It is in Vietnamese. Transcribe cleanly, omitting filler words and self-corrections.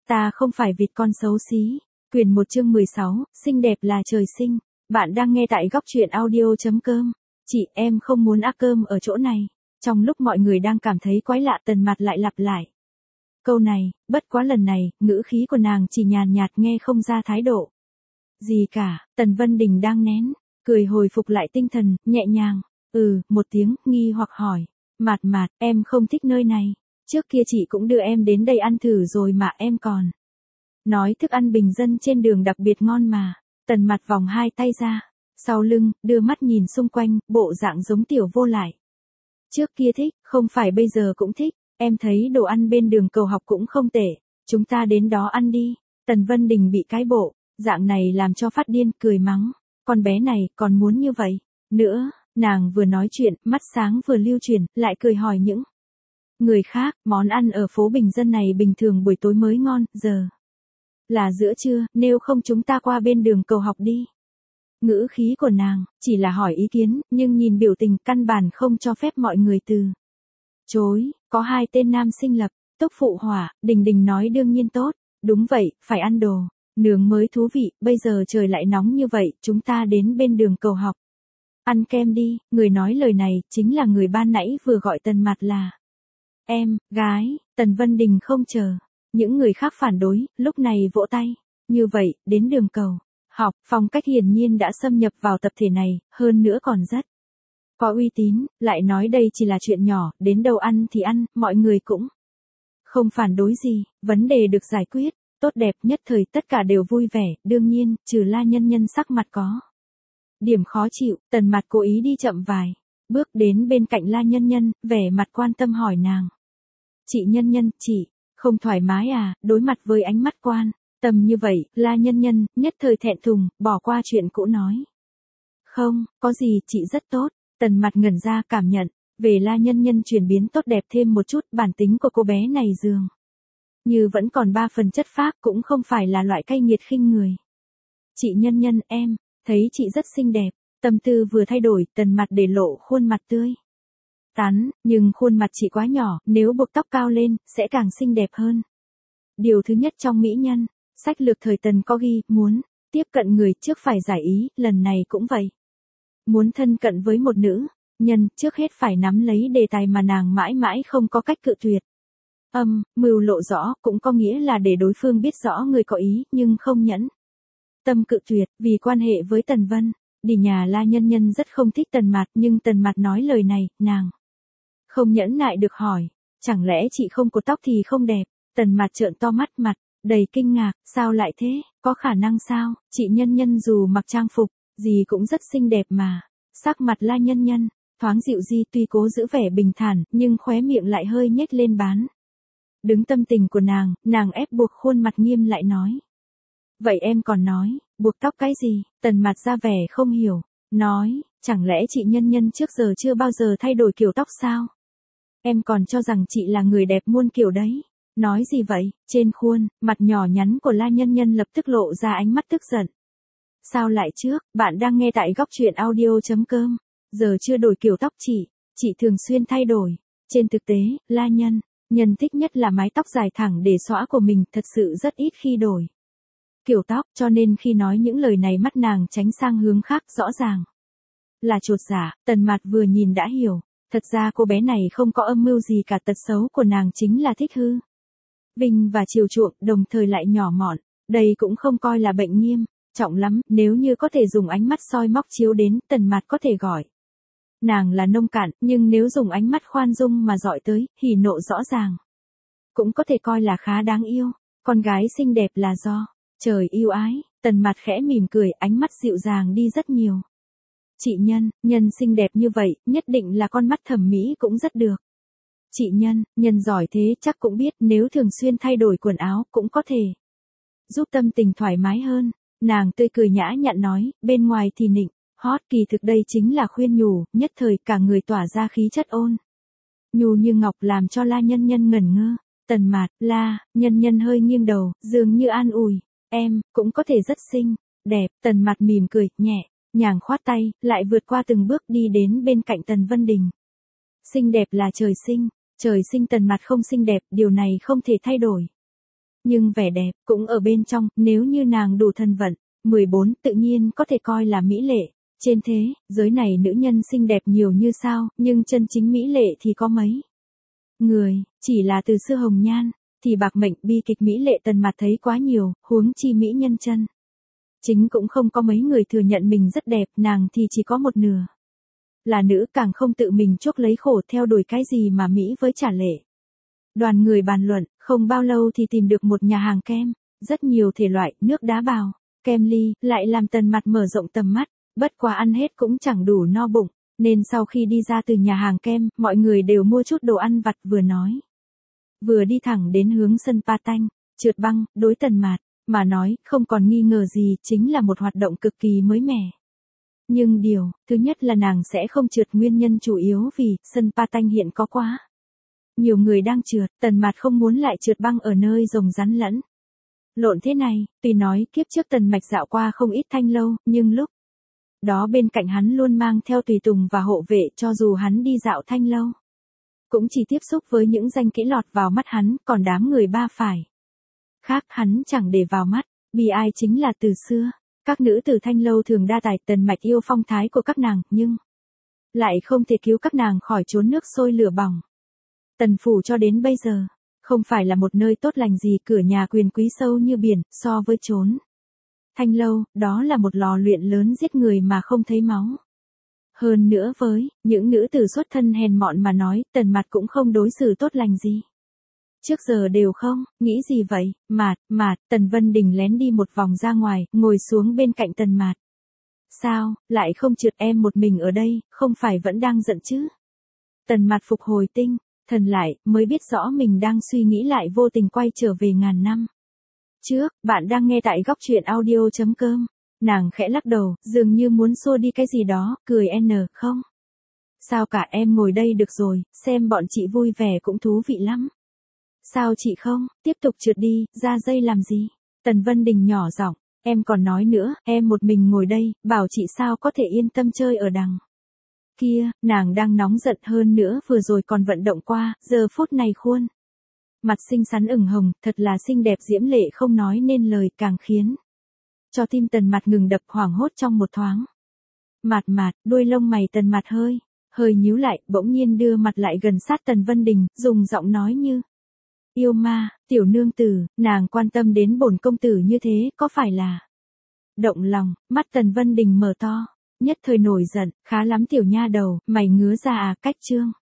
Ta không phải vịt con xấu xí. Quyền 1 chương 16, xinh đẹp là trời sinh. Bạn đang nghe tại góc truyện audio.com. Chị, em không muốn ăn cơm ở chỗ này. Trong lúc mọi người đang cảm thấy quái lạ, Tần Mạt lại lặp lại câu này, bất quá lần này, ngữ khí của nàng chỉ nhàn nhạt nghe không ra thái độ gì cả. Tần Vân Đình đang nén cười hồi phục lại tinh thần, nhẹ nhàng, một tiếng, nghi hoặc hỏi. Mạt Mạt, em không thích nơi này. Trước kia chị cũng đưa em đến đây ăn thử rồi mà em còn nói thức ăn bình dân trên đường đặc biệt ngon mà. Tần Mạt vòng hai tay ra sau lưng, đưa mắt nhìn xung quanh, bộ dạng giống tiểu vô lại. Trước kia thích, không phải bây giờ cũng thích. Em thấy đồ ăn bên đường Cầu Học cũng không tệ. Chúng ta đến đó ăn đi. Tần Vân Đình bị cái bộ dạng này làm cho phát điên, cười mắng. Con bé này còn muốn như vậy nữa. Nàng vừa nói chuyện, mắt sáng vừa lưu chuyển, lại cười hỏi những người khác. Món ăn ở phố bình dân này bình thường buổi tối mới ngon, giờ là giữa trưa, nếu không chúng ta qua bên đường Cầu Học đi. Ngữ khí của nàng chỉ là hỏi ý kiến, nhưng nhìn biểu tình căn bản không cho phép mọi người từ chối. Có hai tên nam sinh lập tức phụ họa. Đình Đình nói đương nhiên tốt. Đúng vậy, phải ăn đồ nướng mới thú vị. Bây giờ trời lại nóng như vậy, chúng ta đến bên đường Cầu Học ăn kem đi. Người nói lời này chính là người ban nãy vừa gọi Tần Mạt là em gái. Tần Vân Đình không chờ những người khác phản đối, lúc này vỗ tay. Như vậy, đến đường Cầu Học, phong cách hiển nhiên đã xâm nhập vào tập thể này, hơn nữa còn rất có uy tín. Lại nói đây chỉ là chuyện nhỏ, đến đâu ăn thì ăn, mọi người cũng không phản đối gì. Vấn đề được giải quyết tốt đẹp, nhất thời tất cả đều vui vẻ. Đương nhiên, trừ La Nhân Nhân sắc mặt có điểm khó chịu. Tần Mạt cố ý đi chậm vài bước đến bên cạnh La Nhân Nhân, vẻ mặt quan tâm hỏi nàng. Chị Nhân Nhân, chị không thoải mái à? Đối mặt với ánh mắt quan tâm như vậy, La Nhân Nhân nhất thời thẹn thùng, bỏ qua chuyện cũ nói. Không, có gì, chị rất tốt. Tần Mạt ngẩn ra, cảm nhận về La Nhân Nhân chuyển biến tốt đẹp thêm một chút. Bản tính của cô bé này dường như vẫn còn 3 phần chất phác, cũng không phải là loại cay nghiệt khinh người. Chị Nhân Nhân, em thấy chị rất xinh đẹp. Tâm tư vừa thay đổi, Tần Mạt để lộ khuôn mặt tươi tắn, nhưng khuôn mặt chị quá nhỏ, nếu buộc tóc cao lên, sẽ càng xinh đẹp hơn. Điều thứ nhất trong mỹ nhân, sách lược thời Tần có ghi, muốn tiếp cận người trước phải giải ý, lần này cũng vậy. Muốn thân cận với một nữ nhân, trước hết phải nắm lấy đề tài mà nàng mãi mãi không có cách cự tuyệt. Mưu lộ rõ, cũng có nghĩa là để đối phương biết rõ người có ý, nhưng không nhẫn tâm cự tuyệt. Vì quan hệ với Tần Vân Đình, nhà La Nhân Nhân rất không thích Tần Mạt, nhưng Tần Mạt nói lời này, nàng không nhẫn nại được hỏi. Chẳng lẽ chị không cột tóc thì không đẹp? Tần Mạt trợn to mắt, mặt đầy kinh ngạc. Sao lại thế? Có khả năng sao? Chị Nhân Nhân dù mặc trang phục gì cũng rất xinh đẹp mà. Sắc mặt La Nhân Nhân thoáng dịu di, tuy cố giữ vẻ bình thản, nhưng khóe miệng lại hơi nhếch lên bán đứng tâm tình của nàng ép buộc khuôn mặt nghiêm lại nói. Vậy em còn nói, buộc tóc cái gì? Tần Mạt ra vẻ không hiểu, nói, chẳng lẽ chị Nhân Nhân trước giờ chưa bao giờ thay đổi kiểu tóc sao? Em còn cho rằng chị là người đẹp muôn kiểu đấy. Nói gì vậy? Trên khuôn mặt nhỏ nhắn của La Nhân Nhân lập tức lộ ra ánh mắt tức giận. Sao lại trước? Bạn đang nghe tại góc truyện audio.com. Giờ chưa đổi kiểu tóc chị thường xuyên thay đổi. Trên thực tế, La Nhân thích nhất là mái tóc dài thẳng để xõa của mình, thật sự rất ít khi đổi kiểu tóc, cho nên khi nói những lời này mắt nàng tránh sang hướng khác, rõ ràng là chột dạ. Tần Mạt vừa nhìn đã hiểu, thật ra cô bé này không có âm mưu gì cả, tật xấu của nàng chính là thích hư vinh và chiều chuộng, đồng thời lại nhỏ mọn. Đây cũng không coi là bệnh nghiêm trọng lắm, nếu như có thể dùng ánh mắt soi móc chiếu đến, Tần Mạt có thể gọi nàng là nông cạn, nhưng nếu dùng ánh mắt khoan dung mà dọi tới, hỉ nộ rõ ràng, cũng có thể coi là khá đáng yêu. Con gái xinh đẹp là do trời yêu ái. Tần Mạt khẽ mỉm cười, ánh mắt dịu dàng đi rất nhiều. Chị Nhân xinh đẹp như vậy, nhất định là con mắt thẩm mỹ cũng rất được. Chị Nhân giỏi thế, chắc cũng biết nếu thường xuyên thay đổi quần áo cũng có thể giúp tâm tình thoải mái hơn. Nàng tươi cười nhã nhặn nói, bên ngoài thì nịnh hót, kỳ thực đây chính là khuyên nhủ. Nhất thời cả người tỏa ra khí chất ôn nhu như ngọc, làm cho La Nhân Nhân ngẩn ngơ. Tần Mạt, La Nhân Nhân hơi nghiêng đầu, dường như an ủi, em cũng có thể rất xinh đẹp. Tần Mạt mỉm cười, nhẹ nhàng khoát tay, lại vượt qua từng bước đi đến bên cạnh Tần Vân Đình. Xinh đẹp là trời sinh Tần Mạt không xinh đẹp, điều này không thể thay đổi. Nhưng vẻ đẹp cũng ở bên trong, nếu như nàng đủ thân vận. 14 tự nhiên có thể coi là mỹ lệ. Trên thế giới này nữ nhân xinh đẹp nhiều như sao, nhưng chân chính mỹ lệ thì có mấy người, chỉ là từ xưa hồng nhan, thì bạc mệnh bi kịch mỹ lệ Tần Mạt thấy quá nhiều, huống chi mỹ nhân chân. Chính cũng không có mấy người thừa nhận mình rất đẹp, nàng thì chỉ có một nửa. Là nữ càng không tự mình chuốc lấy khổ theo đuổi cái gì mà mỹ với trả lệ. Đoàn người bàn luận, không bao lâu thì tìm được một nhà hàng kem, rất nhiều thể loại, nước đá bào, kem ly, lại làm Tần Mạt mở rộng tầm mắt, bất quá ăn hết cũng chẳng đủ no bụng, nên sau khi đi ra từ nhà hàng kem, mọi người đều mua chút đồ ăn vặt vừa nói. Vừa đi thẳng đến hướng sân Pa Tanh, trượt băng, đối Tần Mạt mà nói, không còn nghi ngờ gì, chính là một hoạt động cực kỳ mới mẻ. Nhưng điều, thứ nhất là nàng sẽ không trượt, nguyên nhân chủ yếu vì, sân Pa Tanh hiện có quá nhiều người đang trượt, Tần Mạt không muốn lại trượt băng ở nơi rồng rắn lẫn lộn thế này, tuy nói kiếp trước Tần Mạch dạo qua không ít thanh lâu, nhưng lúc đó bên cạnh hắn luôn mang theo tùy tùng và hộ vệ, cho dù hắn đi dạo thanh lâu, cũng chỉ tiếp xúc với những danh kỹ lọt vào mắt hắn, còn đám người ba phải khác hắn chẳng để vào mắt. Bi ai chính là từ xưa, các nữ tử thanh lâu thường đa tài, Tần Mạch yêu phong thái của các nàng, nhưng lại không thể cứu các nàng khỏi chốn nước sôi lửa bỏng. Tần phủ cho đến bây giờ, không phải là một nơi tốt lành gì, cửa nhà quyền quý sâu như biển, so với chốn thanh lâu, đó là một lò luyện lớn giết người mà không thấy máu. Hơn nữa với những nữ tử xuất thân hèn mọn mà nói, Tần Mạt cũng không đối xử tốt lành gì. Trước giờ đều không, nghĩ gì vậy, Mạt, Tần Vân Đình lén đi một vòng ra ngoài, ngồi xuống bên cạnh Tần Mạt. Sao, lại không trượt, em một mình ở đây, không phải vẫn đang giận chứ? Tần Mạt phục hồi tinh thần lại, mới biết rõ mình đang suy nghĩ, lại vô tình quay trở về ngàn năm trước. Bạn đang nghe tại góc truyện audio.com. Nàng khẽ lắc đầu, dường như muốn xua đi cái gì đó, cười không. Sao cả, em ngồi đây được rồi, xem bọn chị vui vẻ cũng thú vị lắm. Sao chị không, tiếp tục trượt đi, ra dây làm gì? Tần Vân Đình nhỏ giọng, em còn nói nữa, em một mình ngồi đây, bảo chị sao có thể yên tâm chơi ở đằng kia, nàng đang nóng giận, hơn nữa vừa rồi còn vận động qua, giờ phút này khuôn mặt xinh xắn ửng hồng, thật là xinh đẹp diễm lệ không nói nên lời, càng khiến cho tim Tần Mạt ngừng đập, hoảng hốt trong một thoáng. Mạt, đuôi lông mày Tần Mạt hơi nhíu lại, bỗng nhiên đưa mặt lại gần sát Tần Vân Đình, dùng giọng nói như yêu ma, tiểu nương tử, nàng quan tâm đến bổn công tử như thế, có phải là động lòng? Mắt Tần Vân Đình mở to, nhất thời nổi giận, khá lắm tiểu nha đầu, mày ngứa ra à, cách trương